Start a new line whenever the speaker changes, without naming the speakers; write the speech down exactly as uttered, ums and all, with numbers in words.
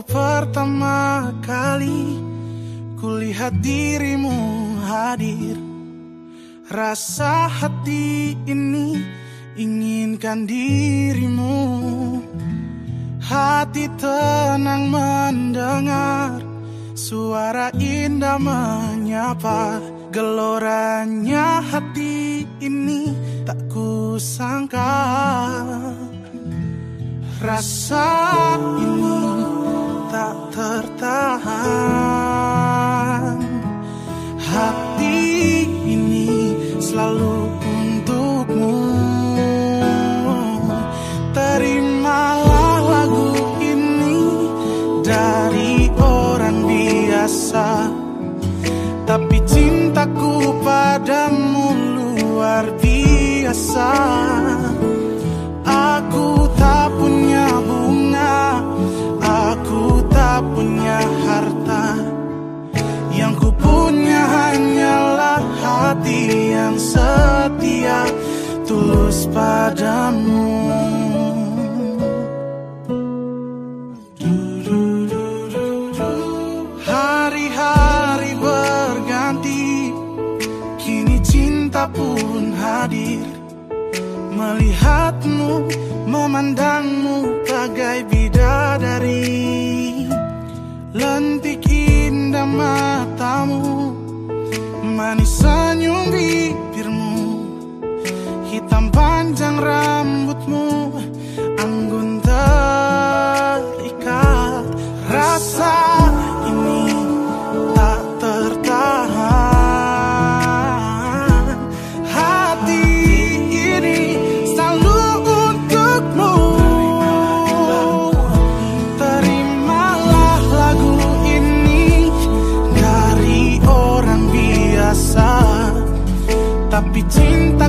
pertama kali kulihat dirimu hadir, rasa hati ini inginkan dirimu. Hati tenang mendengar suara indah menyapa, geloranya hati ini tak kusangka. Rasa ini tak tertahan, hati ini selalu untukmu. Terimalah lagu ini dari orang biasa, tapi cintaku padamu luar biasa. Aku tak punya bunga, aku tak punya harta, yang ku punya hanyalah hati yang setia, tulus padamu. Hari-hari berganti, kini cinta pun hadir. Melihatmu, memandangmu bagai bidadari. Lentik indah matamu, manis senyum bibirmu, hitam panjang rambutmu, anggun terikat. Rasa ini tak tertahan, hati ini selalu untukmu. Terimalah lagu ini dari orang biasa, tapi cinta